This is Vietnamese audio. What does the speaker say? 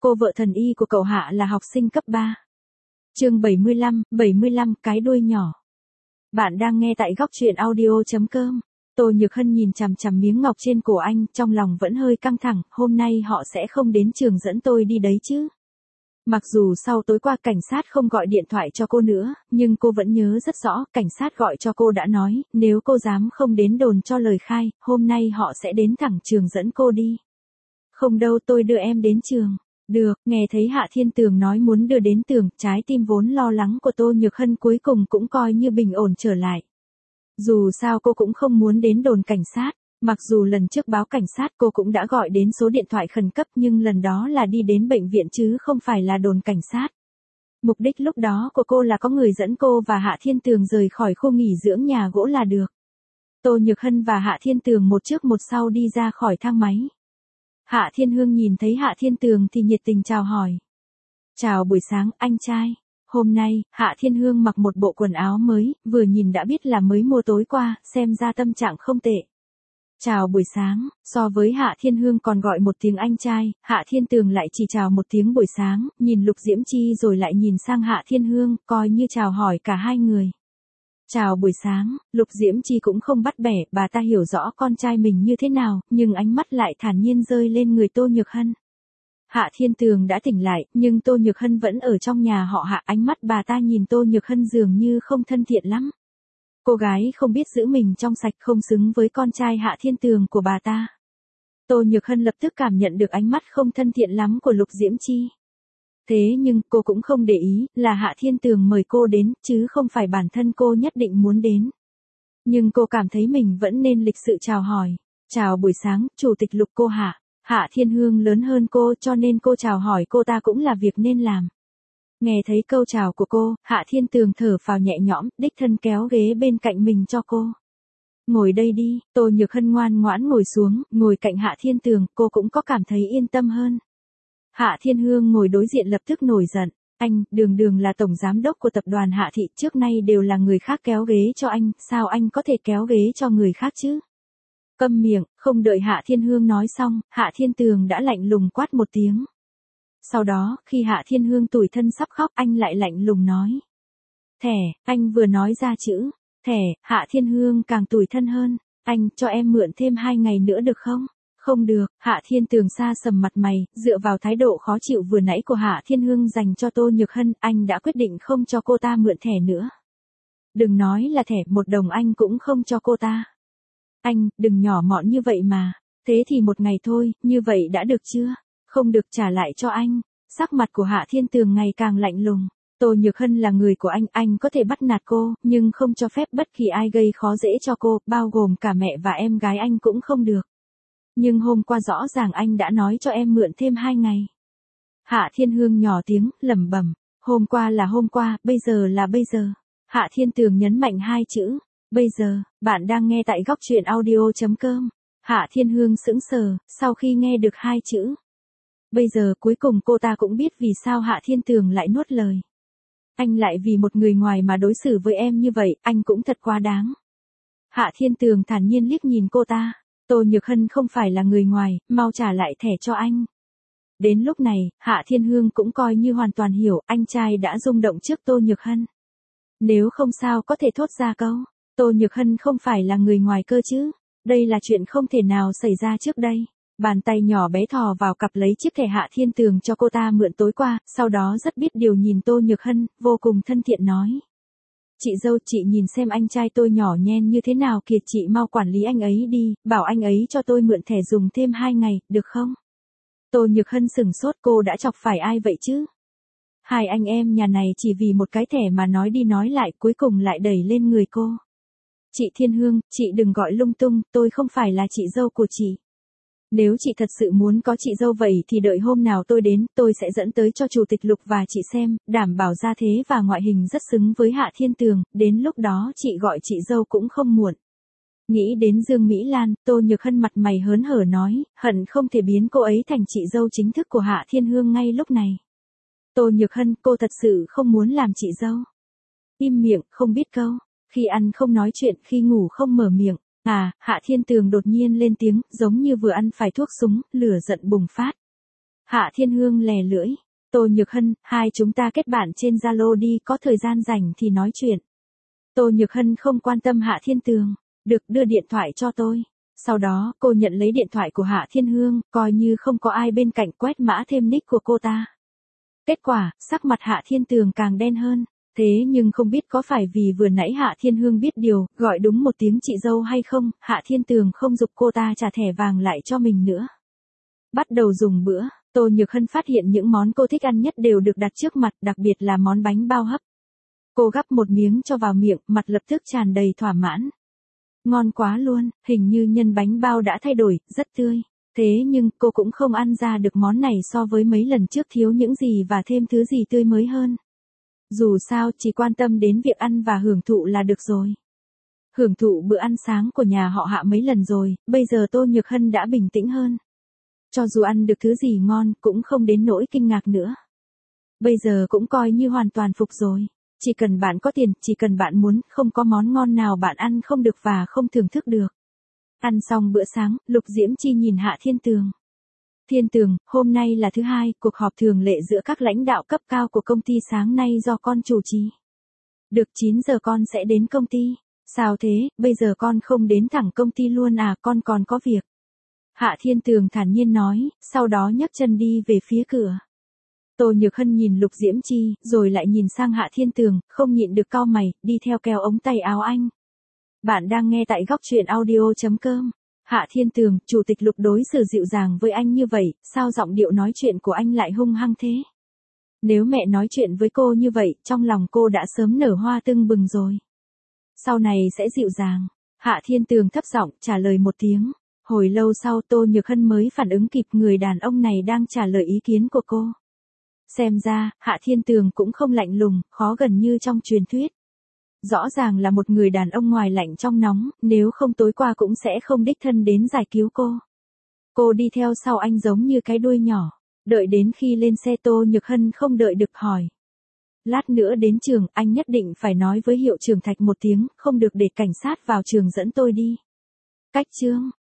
Cô vợ thần y của cậu Hạ là học sinh cấp 3. Chương 75, cái đuôi nhỏ. Bạn đang nghe tại góc truyện audio.com. Tô Nhược Hân nhìn chằm chằm miếng ngọc trên cổ anh, trong lòng vẫn hơi căng thẳng, hôm nay họ sẽ không đến trường dẫn tôi đi đấy chứ. Mặc dù sau tối qua cảnh sát không gọi điện thoại cho cô nữa, nhưng cô vẫn nhớ rất rõ, cảnh sát gọi cho cô đã nói, nếu cô dám không đến đồn cho lời khai, hôm nay họ sẽ đến thẳng trường dẫn cô đi. Không đâu, tôi đưa em đến trường. Được, nghe thấy Hạ Thiên Tường nói muốn đưa đến trường, trái tim vốn lo lắng của Tô Nhược Hân cuối cùng cũng coi như bình ổn trở lại. Dù sao cô cũng không muốn đến đồn cảnh sát, mặc dù lần trước báo cảnh sát cô cũng đã gọi đến số điện thoại khẩn cấp nhưng lần đó là đi đến bệnh viện chứ không phải là đồn cảnh sát. Mục đích lúc đó của cô là có người dẫn cô và Hạ Thiên Tường rời khỏi khu nghỉ dưỡng nhà gỗ là được. Tô Nhược Hân và Hạ Thiên Tường một trước một sau đi ra khỏi thang máy. Hạ Thiên Hương nhìn thấy Hạ Thiên Tường thì nhiệt tình chào hỏi. Chào buổi sáng, anh trai. Hôm nay, Hạ Thiên Hương mặc một bộ quần áo mới, vừa nhìn đã biết là mới mua tối qua, xem ra tâm trạng không tệ. Chào buổi sáng, so với Hạ Thiên Hương còn gọi một tiếng anh trai, Hạ Thiên Tường lại chỉ chào một tiếng buổi sáng, nhìn Lục Diễm Chi rồi lại nhìn sang Hạ Thiên Hương, coi như chào hỏi cả hai người. Chào buổi sáng, Lục Diễm Chi cũng không bắt bẻ, bà ta hiểu rõ con trai mình như thế nào, nhưng ánh mắt lại thản nhiên rơi lên người Tô Nhược Hân. Hạ Thiên Tường đã tỉnh lại, nhưng Tô Nhược Hân vẫn ở trong nhà họ Hạ, ánh mắt bà ta nhìn Tô Nhược Hân dường như không thân thiện lắm. Cô gái không biết giữ mình trong sạch không xứng với con trai Hạ Thiên Tường của bà ta. Tô Nhược Hân lập tức cảm nhận được ánh mắt không thân thiện lắm của Lục Diễm Chi. Thế nhưng cô cũng không để ý, là Hạ Thiên Tường mời cô đến, chứ không phải bản thân cô nhất định muốn đến. Nhưng cô cảm thấy mình vẫn nên lịch sự chào hỏi. Chào buổi sáng, Chủ tịch Lục cô Hạ. Hạ Thiên Hương lớn hơn cô cho nên cô chào hỏi cô ta cũng là việc nên làm. Nghe thấy câu chào của cô, Hạ Thiên Tường thở phào nhẹ nhõm, đích thân kéo ghế bên cạnh mình cho cô. Ngồi đây đi, Tô Nhược Hân ngoan ngoãn ngồi xuống, ngồi cạnh Hạ Thiên Tường, cô cũng có cảm thấy yên tâm hơn. Hạ Thiên Hương ngồi đối diện lập tức nổi giận. Anh, Đường là tổng giám đốc của tập đoàn Hạ Thị, trước nay đều là người khác kéo ghế cho anh, sao anh có thể kéo ghế cho người khác chứ? Câm miệng, không đợi Hạ Thiên Hương nói xong, Hạ Thiên Tường đã lạnh lùng quát một tiếng. Sau đó, khi Hạ Thiên Hương tủi thân sắp khóc anh lại lạnh lùng nói. Thẻ, anh vừa nói ra chữ, thẻ, Hạ Thiên Hương càng tủi thân hơn, anh, cho em mượn thêm 2 ngày nữa được không? Không được, Hạ Thiên Tường xa sầm mặt mày, dựa vào thái độ khó chịu vừa nãy của Hạ Thiên Hương dành cho Tô Nhược Hân, anh đã quyết định không cho cô ta mượn thẻ nữa. Đừng nói là thẻ, 1 đồng anh cũng không cho cô ta. Anh, đừng nhỏ mọn như vậy mà, thế thì 1 ngày thôi, như vậy đã được chưa? Không được, trả lại cho anh. Sắc mặt của Hạ Thiên Tường ngày càng lạnh lùng. Tô Nhược Hân là người của anh có thể bắt nạt cô, nhưng không cho phép bất kỳ ai gây khó dễ cho cô, bao gồm cả mẹ và em gái anh cũng không được. Nhưng hôm qua rõ ràng anh đã nói cho em mượn thêm 2 ngày. Hạ Thiên Hương nhỏ tiếng, lẩm bẩm, hôm qua là hôm qua, bây giờ là bây giờ. Hạ Thiên Tường nhấn mạnh 2 chữ, bây giờ. Bạn đang nghe tại góc truyện audio.com. Hạ Thiên Hương sững sờ, sau khi nghe được 2 chữ. Bây giờ cuối cùng cô ta cũng biết vì sao Hạ Thiên Tường lại nuốt lời. Anh lại vì một người ngoài mà đối xử với em như vậy, anh cũng thật quá đáng. Hạ Thiên Tường thản nhiên liếc nhìn cô ta. Tô Nhược Hân không phải là người ngoài, mau trả lại thẻ cho anh. Đến lúc này, Hạ Thiên Hương cũng coi như hoàn toàn hiểu, anh trai đã rung động trước Tô Nhược Hân. Nếu không sao có thể thốt ra câu, Tô Nhược Hân không phải là người ngoài cơ chứ. Đây là chuyện không thể nào xảy ra trước đây. Bàn tay nhỏ bé thò vào cặp lấy chiếc thẻ Hạ Thiên Tường cho cô ta mượn tối qua, sau đó rất biết điều nhìn Tô Nhược Hân, vô cùng thân thiện nói. Chị dâu, chị nhìn xem anh trai tôi nhỏ nhen như thế nào kìa, chị mau quản lý anh ấy đi, bảo anh ấy cho tôi mượn thẻ dùng thêm 2 ngày, được không? Tô Nhược Hân sửng sốt, cô đã chọc phải ai vậy chứ? Hai anh em nhà này chỉ vì một cái thẻ mà nói đi nói lại cuối cùng lại đẩy lên người cô. Chị Thiên Hương, chị đừng gọi lung tung, tôi không phải là chị dâu của chị. Nếu chị thật sự muốn có chị dâu vậy thì đợi hôm nào tôi đến, tôi sẽ dẫn tới cho Chủ tịch Lục và chị xem, đảm bảo gia thế và ngoại hình rất xứng với Hạ Thiên Tường, đến lúc đó chị gọi chị dâu cũng không muộn. Nghĩ đến Dương Mỹ Lan, Tô Nhược Hân mặt mày hớn hở nói, hận không thể biến cô ấy thành chị dâu chính thức của Hạ Thiên Hương ngay lúc này. Tô Nhược Hân, cô thật sự không muốn làm chị dâu. Im miệng, không biết câu, khi ăn không nói chuyện, khi ngủ không mở miệng. Hạ Thiên Tường đột nhiên lên tiếng, giống như vừa ăn phải thuốc súng, lửa giận bùng phát. Hạ Thiên Hương lè lưỡi. Tô Nhược Hân, hai chúng ta kết bạn trên Zalo đi, có thời gian rảnh thì nói chuyện. Tô Nhược Hân không quan tâm Hạ Thiên Tường. Được, đưa điện thoại cho tôi. Sau đó, cô nhận lấy điện thoại của Hạ Thiên Hương, coi như không có ai bên cạnh quét mã thêm nick của cô ta. Kết quả, sắc mặt Hạ Thiên Tường càng đen hơn. Thế nhưng không biết có phải vì vừa nãy Hạ Thiên Hương biết điều, gọi đúng một tiếng chị dâu hay không, Hạ Thiên Tường không giục cô ta trả thẻ vàng lại cho mình nữa. Bắt đầu dùng bữa, Tô Nhược Hân phát hiện những món cô thích ăn nhất đều được đặt trước mặt, đặc biệt là món bánh bao hấp. Cô gắp một miếng cho vào miệng, mặt lập tức tràn đầy thỏa mãn. Ngon quá luôn, hình như nhân bánh bao đã thay đổi, rất tươi. Thế nhưng cô cũng không ăn ra được món này so với mấy lần trước thiếu những gì và thêm thứ gì tươi mới hơn. Dù sao chỉ quan tâm đến việc ăn và hưởng thụ là được rồi. Hưởng thụ bữa ăn sáng của nhà họ Hạ mấy lần rồi, bây giờ Tô Nhược Hân đã bình tĩnh hơn. Cho dù ăn được thứ gì ngon cũng không đến nỗi kinh ngạc nữa. Bây giờ cũng coi như hoàn toàn phục rồi. Chỉ cần bạn có tiền, chỉ cần bạn muốn, không có món ngon nào bạn ăn không được và không thưởng thức được. Ăn xong bữa sáng, Lục Diễm Chi nhìn Hạ Thiên Tường. Thiên Tường, hôm nay là thứ hai, cuộc họp thường lệ giữa các lãnh đạo cấp cao của công ty sáng nay do con chủ trì. Được 9 giờ con sẽ đến công ty. Sao thế, bây giờ con không đến thẳng công ty luôn à, con còn có việc. Hạ Thiên Tường thản nhiên nói, sau đó nhấc chân đi về phía cửa. Tô Nhược Hân nhìn Lục Diễm Chi, rồi lại nhìn sang Hạ Thiên Tường, không nhịn được cau mày, đi theo kéo ống tay áo anh. Bạn đang nghe tại góc truyện audio.com. Hạ Thiên Tường, chủ tịch Lục đối xử dịu dàng với anh như vậy, sao giọng điệu nói chuyện của anh lại hung hăng thế? Nếu mẹ nói chuyện với cô như vậy, trong lòng cô đã sớm nở hoa tưng bừng rồi. Sau này sẽ dịu dàng. Hạ Thiên Tường thấp giọng trả lời một tiếng. Hồi lâu sau Tô Nhược Hân mới phản ứng kịp người đàn ông này đang trả lời ý kiến của cô. Xem ra, Hạ Thiên Tường cũng không lạnh lùng, khó gần như trong truyền thuyết. Rõ ràng là một người đàn ông ngoài lạnh trong nóng, nếu không tối qua cũng sẽ không đích thân đến giải cứu cô. Cô đi theo sau anh giống như cái đuôi nhỏ, đợi đến khi lên xe Tô Nhược Hân không đợi được hỏi. Lát nữa đến trường, anh nhất định phải nói với hiệu trưởng Thạch một tiếng, không được để cảnh sát vào trường dẫn tôi đi. Cách chương.